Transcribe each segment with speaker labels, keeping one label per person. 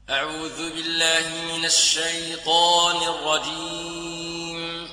Speaker 1: أعوذ بالله من الشيطان الرجيم.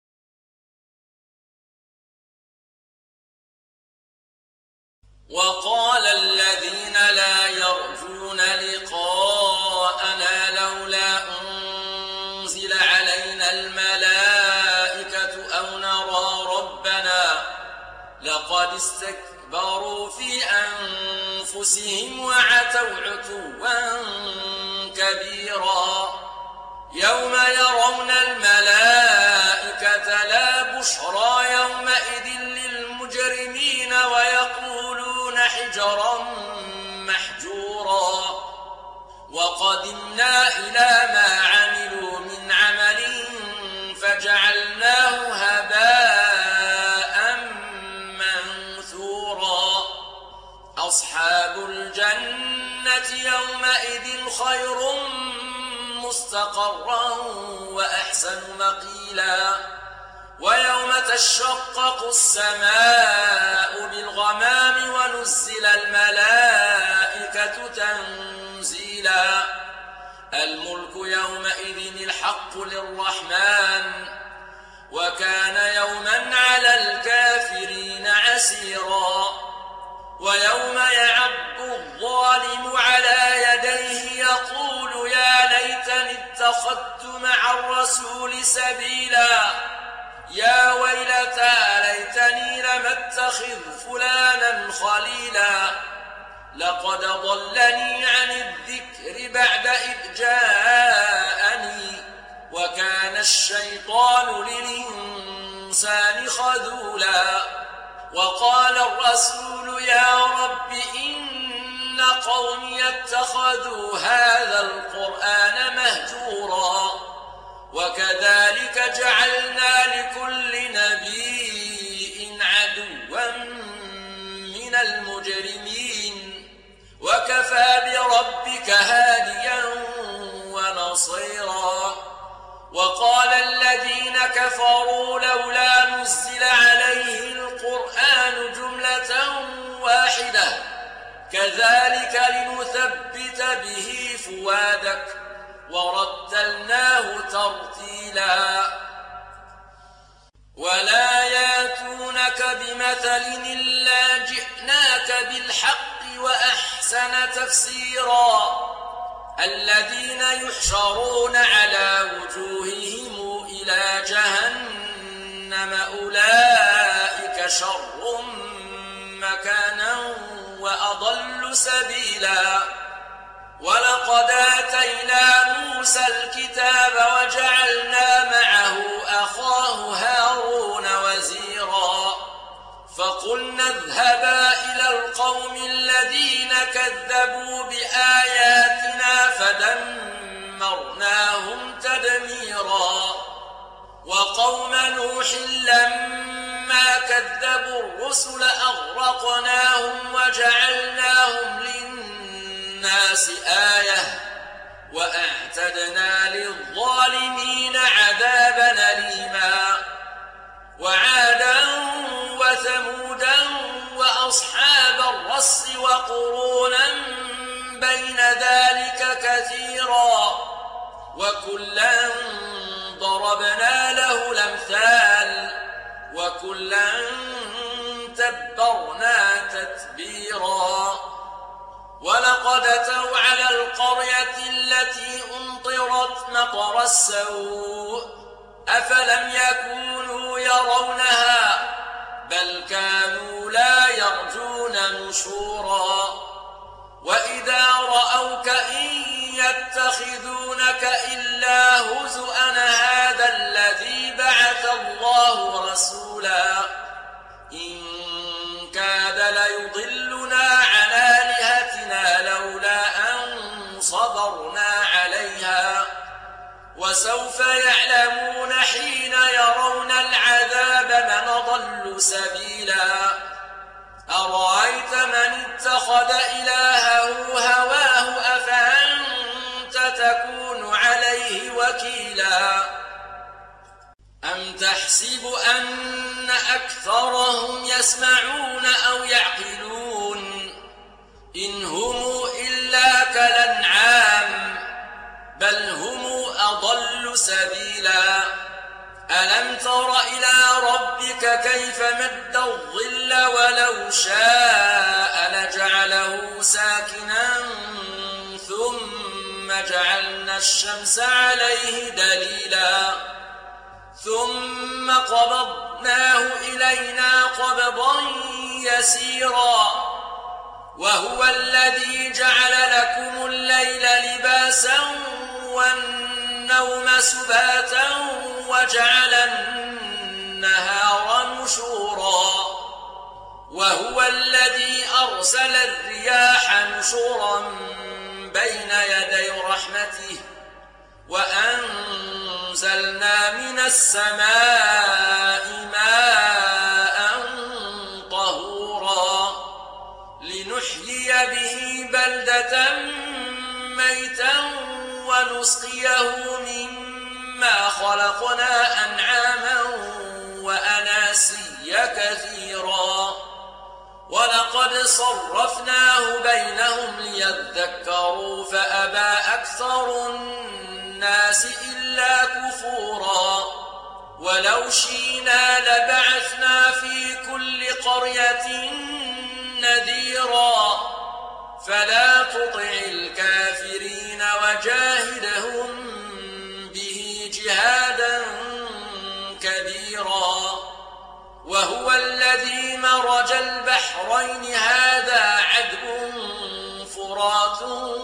Speaker 1: وقال الذين لا يرجون لقاءنا لولا أنزل علينا الملائكة أو نرى ربنا لقد استكبروا في أنفسهم وعتوا عتوا كبيرا يوم يرون الملائكة لا بشرى يومئذ للمجرمين ويقولون حجرا محجورا وقدمنا إلى ما عملوا من عمل فجعلناه هباء منثورا أصحاب الجنة يومئذ خير مستقرا وأحسن مقيلا ويوم تشقق السماء بالغمام ونزل الملائكة تنزيلا الملك يومئذ الحق للرحمن وكان يوما على الكافرين عسيرا ويوم يعض الظالم على يديه يقول يا ليتني اتخذت مع الرسول سبيلا يا ويلتى ليتني لم اتخذ فلانا خليلا لقد ضلني عن الذكر بعد إذ جاءني وكان الشيطان للإنسان خذولا وقال الرسول يا رب إن قومي اتخذوا هذا القرآن مهجورا وكذلك جعلنا لكل نبي عدوا من المجرمين وكفى بربك هاديا ونصيرا وقال الذين كفروا لولا نزل عليه القرآن جملة واحدة كذلك لنثبت به فؤادك ورتلناه ترتيلا ولا ياتونك بمثل إلا جئناك بالحق وأحسن تفسيرا الذين يحشرون على وجوههم إلى جهنم أولئك شر مكانا وأضل سبيلا ولقد آتينا موسى الكتاب وجعلنا معه أخاه هارون وزيرا فقلنا اذهبا إلى القوم الذين كذبوا بآياتنا فدمرناهم تدميرا وقوم نوح لما كذبوا الرسل أغرقناهم وجعلناهم للناس آية وأعتدنا للظالمين عذابا أليما وعادا وثمودا وأصحاب الرس وقرونا بين ذلك كثيرا وكلا ضربنا له الأمثال وكلا تبرنا تتبيرا ولقد أتوا على القرية التي أمطرت مطر السوء أفلم يكونوا يرونها بل كانوا لا يرجون نشورا وإذا رأوك إن يتخذونك إلا هزؤا هذا الذي بعث الله رسولا إن كاد ليضلنا عن آلهتنا لولا أن صبرنا عليها وسوف يعلمون حين يرون العذاب من ضل سبيلا أرأيت من اتخذ إلهه هواه أفأنت تكون عليه وكيلا أم تحسب أن أكثرهم يسمعون أو يعقلون إن هم إلا كالأنعام سبيلا ألم تر إلى ربك كيف مد الظل ولو شاء لجعله ساكنا ثم جعلنا الشمس عليه دليلا ثم قبضناه إلينا قبضا يسيرا وهو الذي جعل لكم الليل لباسا والنوم سباتا وجعل النهار نشورا وهو الذي أرسل الرياح نشورا بين يدي رحمته وأنزلنا من السماء ماء طهورا لنحيي به بلدة ميتا ونسقيه مما خلقنا أنعاما وأناسيا كثيرا ولقد صرفناه بينهم ليذكروا فأبى أكثر الناس إلا كفورا ولو شئنا لبعثنا في كل قرية نذيرا فلا تطع الكافرين وجاهدهم به جهادا كبيرا وهو الذي مرج البحرين هذا عذب فرات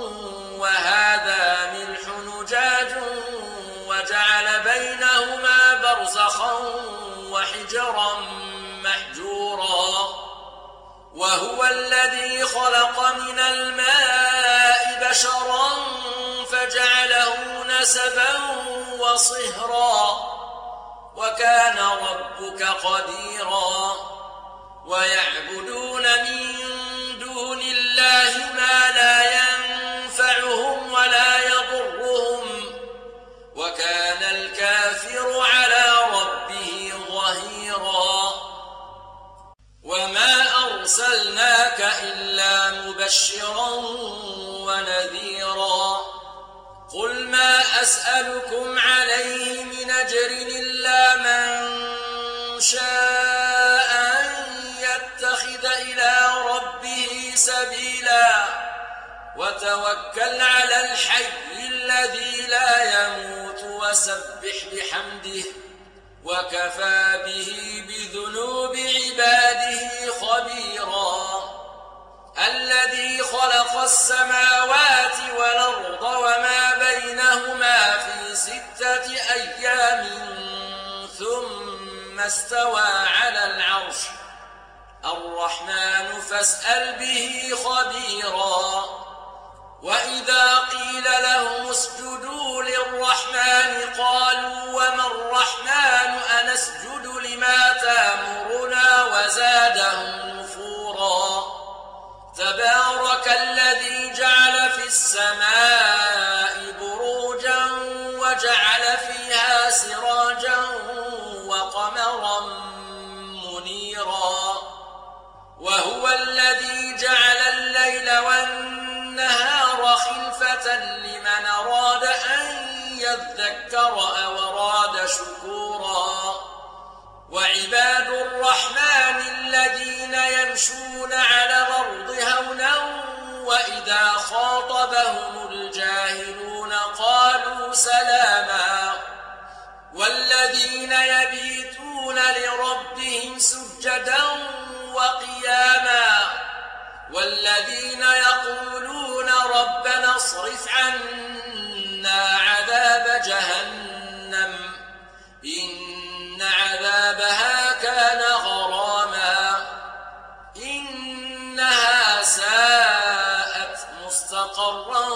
Speaker 1: وهذا ملح نجاج وجعل بينهما برزخا وحجرا محجورا وهو الذي خلق من الماء بشرا فجعله نسبا وصهرا وكان ربك قديرا ويعبدون من دون الله ما لا ينفعهم ولا يضرهم وكان الكافر على ربه ظهيرا وما أرسلناك إلا مبشرا ونذيرا قل ما أسألكم عليه من أجر إلا من شاء أن يتخذ إلى ربه سبيلا وتوكل على الحي الذي لا يموت وسبح بحمده وكفى به بذنوب عباده خبيرا الذي خلق السماوات والأرض وما بينهما في 6 أيام ثم استوى على العرش الرحمن فاسأل به خبيرا وإذا قيل لهم اسجدوا للرحمن قالوا وما الرحمن أنسجد لما تأمرنا وزادهم نفورا تبارك الذي جعل في السماء بروجا وجعل فيها سراجا وقمرا منيرا وهو الذي جعل الليل والنهار خلفة لمن أراد أن يذكر أو أراد شكورا وعباد الرحمن الذين يمشون على الأرض هونا وإذا خاطبهم الجاهلون قالوا سلاما والذين يبيتون لربهم سجدا وقياما والذين يقولون ربنا اصرف عنا عذاب جهنم إن عذابها كان غراما إنها ساءت مستقرا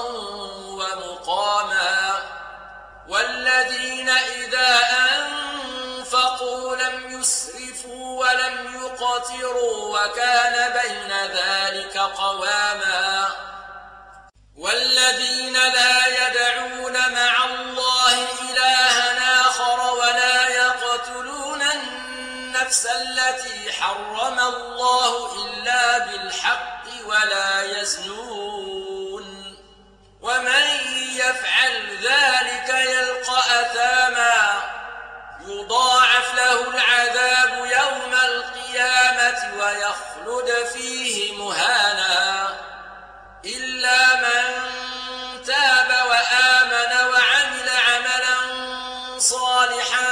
Speaker 1: ومقاما والذين إذا أنفقوا لم يسرفوا ولم يقتروا وكان بين ذلك قواما والذين لا يدعون مع الله إلها آخر ولا يقتلون النفس التي حرم الله إلا بالحق ولا يزنون ومن يفعل ذلك يلقى أثاما يخلد فيه مهانا إلا من تاب وآمن وعمل عملا صالحا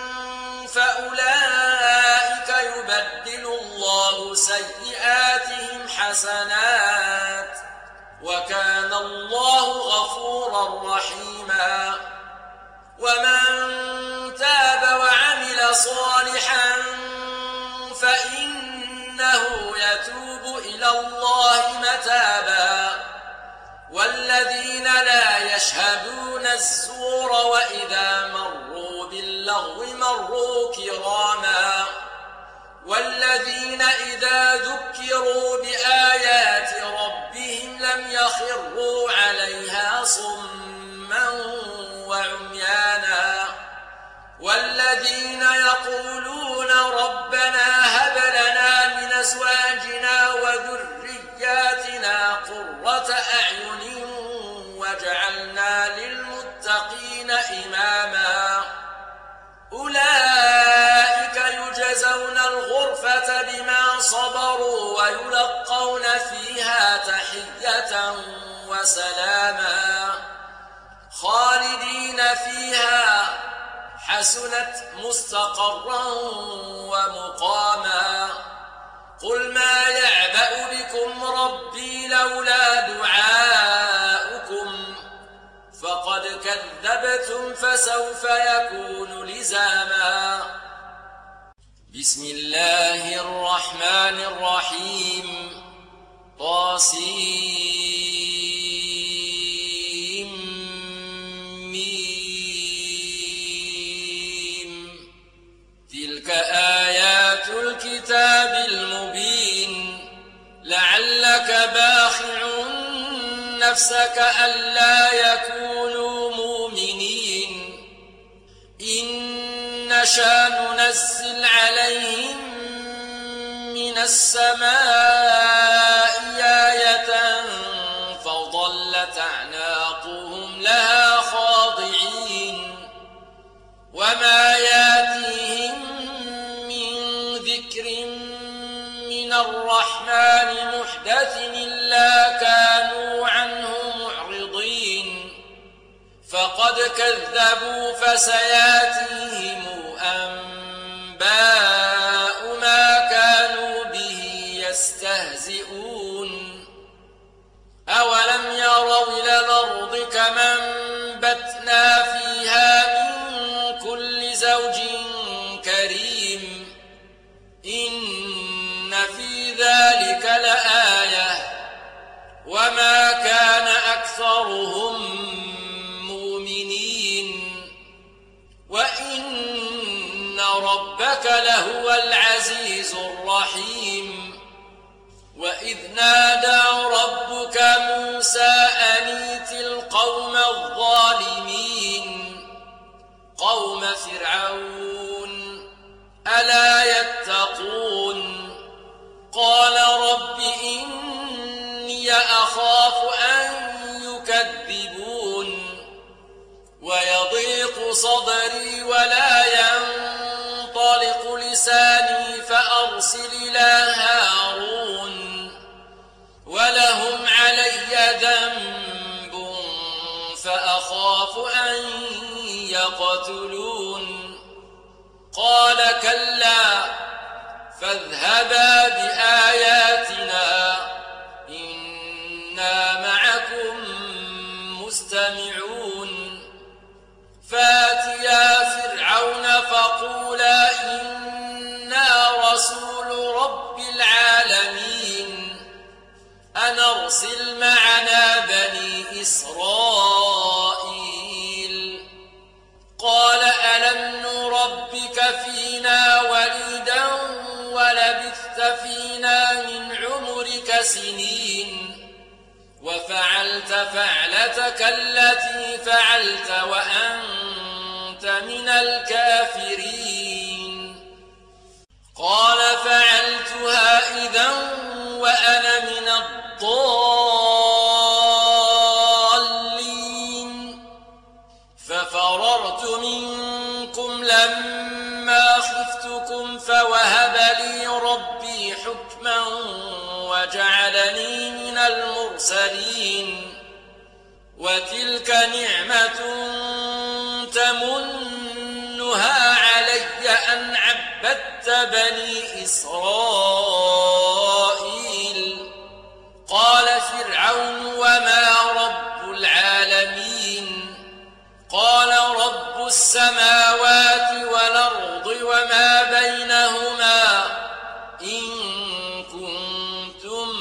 Speaker 1: فأولئك يبدل الله سيئاتهم حسنات وكان الله غفورا رحيما ومن تاب وعمل صالحا فإنه يتوب إلى الله متابا والذين لا يشهدون الزور وإذا مروا باللغو مروا كراما والذين إذا ذكروا بآيات ربهم لم يخروا عليها صما وعميانا والذين يقولون ربنا هب لنا من أزواجنا وذرياتنا قرة أعين وجعلنا للمتقين إماما أولئك يجزون الغرفة بما صبروا ويلقون فيها تحية وسلاما خالدين فيها حسنت مستقرا ومقاما قل ما يعبأ بكم ربي لولا دعاؤكم فقد كذبتم فسوف يكون لزاما بسم الله الرحمن الرحيم طاسيم تلك آيات الكتاب المبين لعلك باخع نفسك ألا يكونوا مؤمنين إن نشأ ننزل عليهم من السماء آية فظلت أعناقهم لها خاضعين وما ياتيهم من ذكر من الرحمن محدث إلا كانوا عنه معرضين فقد كذبوا فسياتيهم أنباء ما كانوا به يستهزئون أولم يروا إلى الأرض كما أنبتنا فيها من كل زوج كريم إن في ذلك لآية وما كان أكثرهم مؤمنين وإن ربك لهو العزيز الرحيم وإذ نادى ربك موسى أن ائت القوم الظالمين قوم فرعون ألا يتقون قال رب إني أخاف أن يكذبون ويضيق صدري ولا ينطلق لساني فأرسل إلى هارون ولهم علي ذنب فأخاف أن يقتلون قال كلا فاذهبا بآياتنا إنا معكم مستمعون فاتيا فرعون فقولا إنا رسول رب العالمين أن أرسل معنا بني إسرائيل قال ألم نربك فينا وليدا ولبثت فينا من عمرك سنين وفعلت فعلتك التي فعلت وأنت من الكافرين قال فعلتها إذا وأنا من الضالين ففررت منكم لما خفتكم فوهب لي ربي حكما حكما وجعلني من المرسلين وتلك نعمة تمنها علي أن عبدت بني إسرائيل قال فرعون وما رب العالمين قال رب السماوات والأرض وما بينهما إن كنتم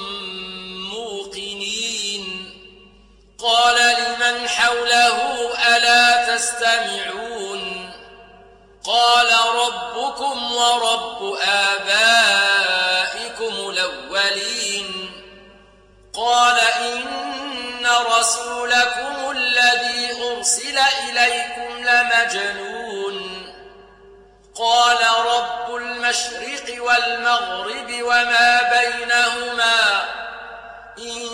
Speaker 1: موقنين قال لمن حوله ألا تستمعون قال ربكم ورب آبائكم الأولين قال إن رسولكم الذي أرسل إليكم لمجنون قال رب المشرق والمغرب وما بينهما إن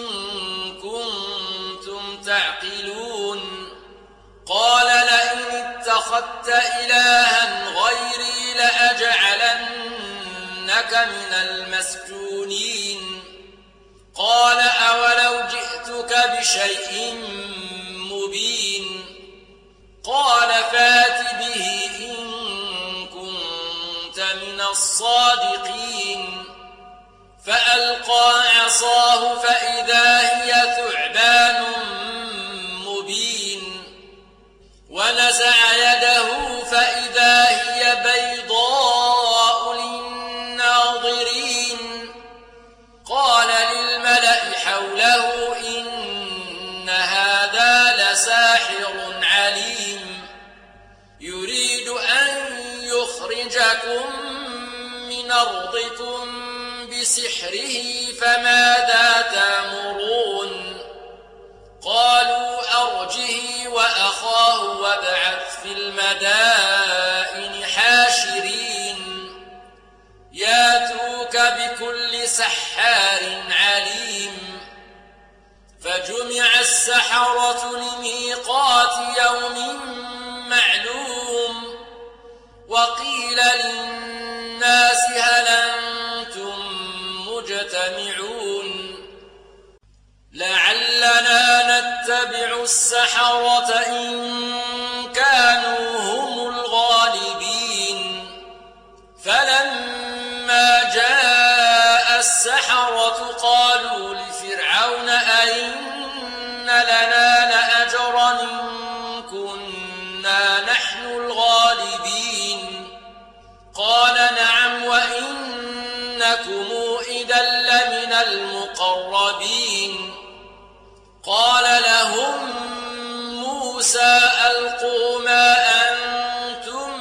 Speaker 1: كنتم تعقلون قال لئن اتخذت إلها غيري لأجعلنك من المسجونين قال أولو جئتك بشيء مبين قال فات به إن كنت من الصادقين فألقى عصاه فإذا هي ثعبان مبين ونزع يده فإذا هي بيضاء للناظرين قال للملأ حوله إن هذا لساحر عليم يريد أن يخرجكم من أرضكم بسحره فماذا تأمرون قالوا أرجه وأخاه وابعث في المدائن حاشرين ياتوك بكل سحار عليم فجمع السحرة لميقات يوم معلوم وقيل للناس هل أنتم مجتمعون لعلنا نتبع السحرة إن كانوا هم الغالبين فلما جاء السحرة قالوا لفرعون أئن لنا لأجرا إن كنا نحن الغالبين قال نعم وإنكم إذا لمن المقربين قال لهم موسى ألقوا ما أنتم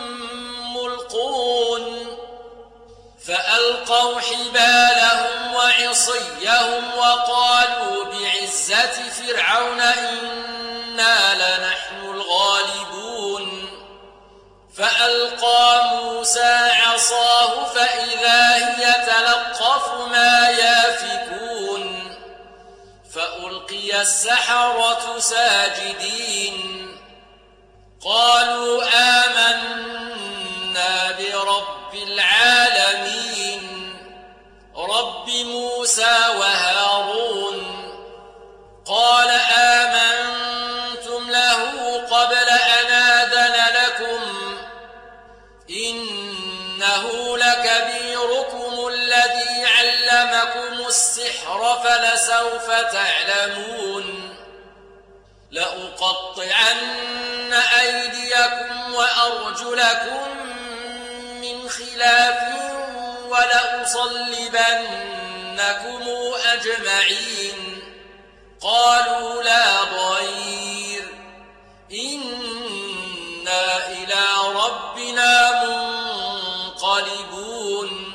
Speaker 1: ملقون فألقوا حبالهم وعصيهم وقالوا بعزة فرعون إنا لنحن الغالبون فألقى موسى عصاه فإذا هي تلقف ما يافكون فألقي السحرة ساجدين قالوا آمنا برب العالمين رب موسى وهارون قال آمنتم له قبل أن آذن لكم إنه لكبيركم الذي علمكم السحر فلسوف تعلمون لأقطعن أيديكم وأرجلكم من خلاف ولأصلبنكم أجمعين قالوا لا ضير إنا إلى ربنا منقلبون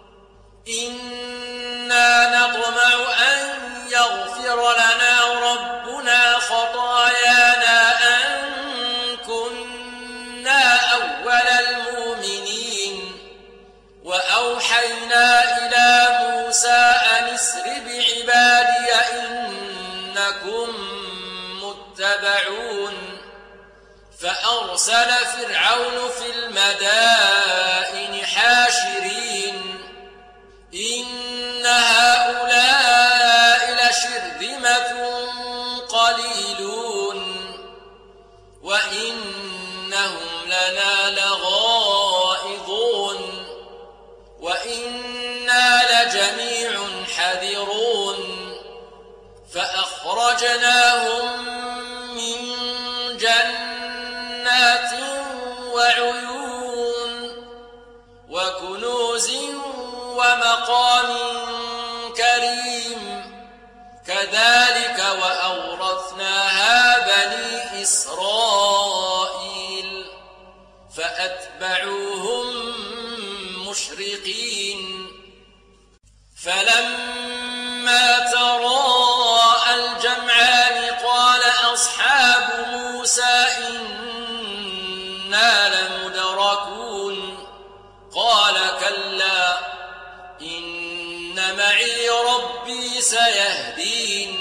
Speaker 1: إنا نطمع أن يغفر لنا ربنا خطايانا أن كنا أول المؤمنين وأوحينا إلى موسى أن اسر بعبادي إنكم متبعون فأرسل فرعون في المدائن حاشرين إن أخرجناهم من جنات وعيون وكنوز ومقام كريم كذلك وأورثناها بني إسرائيل فأتبعوهم مشرقين فلما تراءى الجمعان قال أصحاب موسى إنا لمدركون قال كلا إن معي ربي سيهدين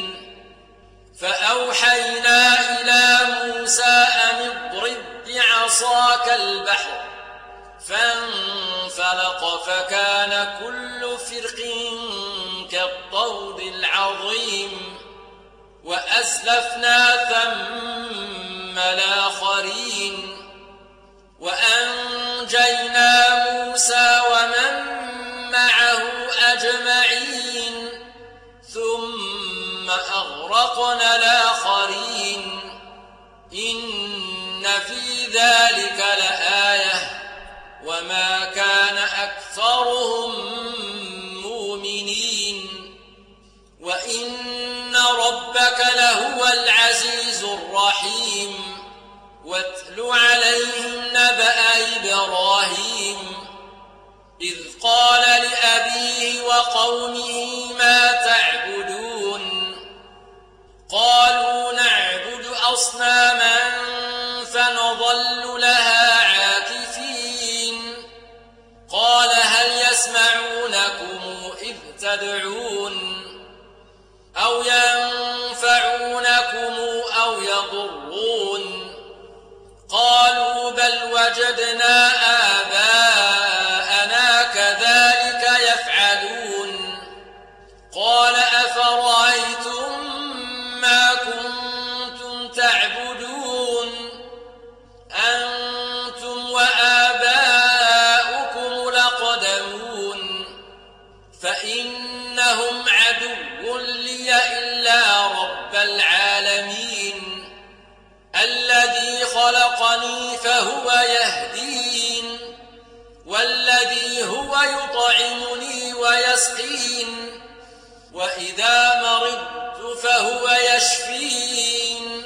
Speaker 1: فأوحينا إلى موسى أن اضرب بعصاك البحر فانفلق فكان كل فرق كالطود العظيم وأزلفنا ثم الآخرين وأنجينا موسى ومن معه أجمعين ثم أغرقنا الآخرين إن في ذلك لآية وما كان أكثرهم مؤمنين وإن ربك لهو العزيز الرحيم واتل عليهم نبأ إبراهيم إذ قال لأبيه وقومه ما تعبدون قالوا نعبد أصناما فنظل لها عاكفين قال هل يسمعونكم إذ تدعون أو ينفعونكم أو يضرون قالوا بل وجدنا آباءنا كذلك يفعلون قال أفرأيتم ما كنتم تعبدون أنتم وآباؤكم الأقدمون فإنهم عدو لي إلا رب العالمين الذي خلقني فهو يهدين والذي هو يطعمني ويسقين وإذا مرضت فهو يشفين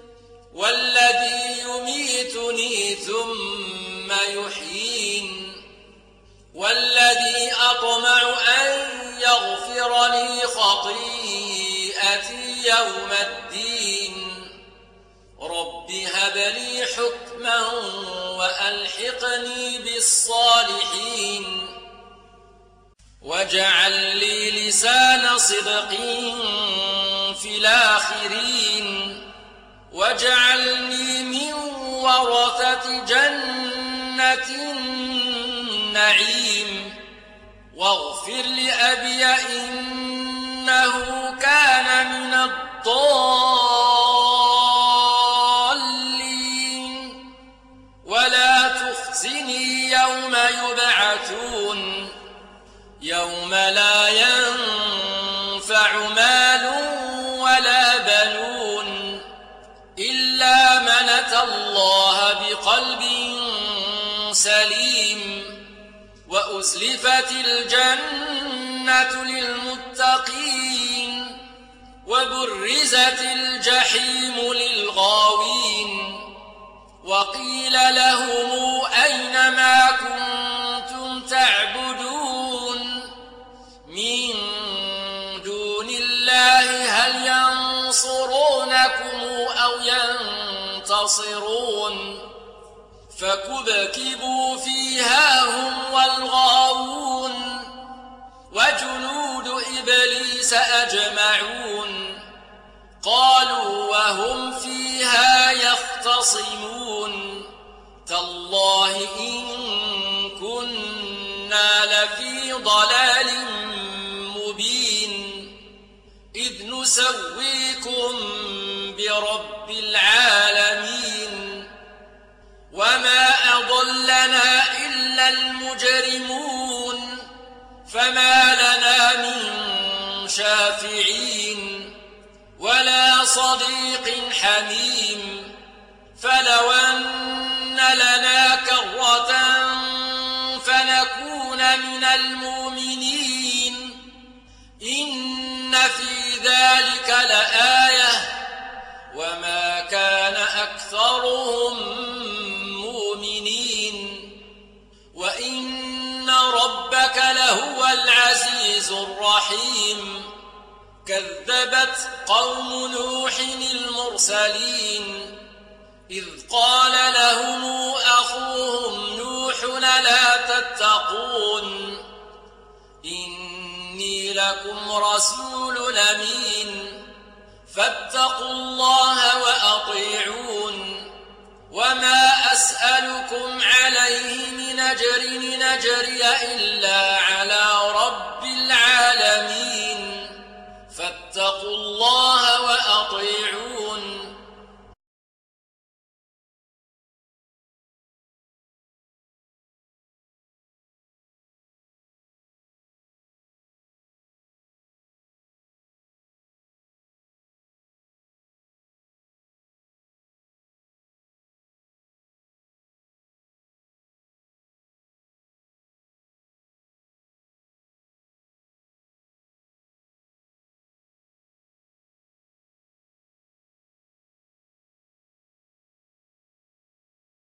Speaker 1: والذي يميتني ثم يحيين والذي أطمع أن يغفر لي خطيئتي يوم الدين رب هب لي حكما وألحقني بالصالحين واجعل لي لسان صدق في الآخرين واجعلني من ورثة جنة النعيم واغفر لأبي إنه كان من الضالين ولا تخزني يوم يبعثون يوم لا ينفع مال ولا بنون إلا من أتى الله بقلب سليم وأزلفت الجنة للمتقين وبرزت الجحيم للغاوين وقيل لهم أين ما كنتم تعبدون من دون الله هل ينصرونكم أو ينتصرون فكبكبوا فيها هم والغاوون وجنود إبليس أجمعون قالوا وهم فيها يختصمون تالله إن كنا لفي ضلال مبين إذ نسويكم برب العالمين وما أضلنا إلا المجرمون فما لنا من شافعين ولا صديق حميم. فلو أن لنا كرة فنكون من المؤمنين إن في ذلك لآية وما كان أكثرهم مؤمنين وإن ربك لهو العزيز الرحيم. كذبت قوم نوح المرسلين إذ قال لهم أخوهم نوح لا تتقون إني لكم رسول أمين فاتقوا الله وأطيعون وما أسألكم عليه من أجر إن أجري إلا على رب العالمين فاتقوا الله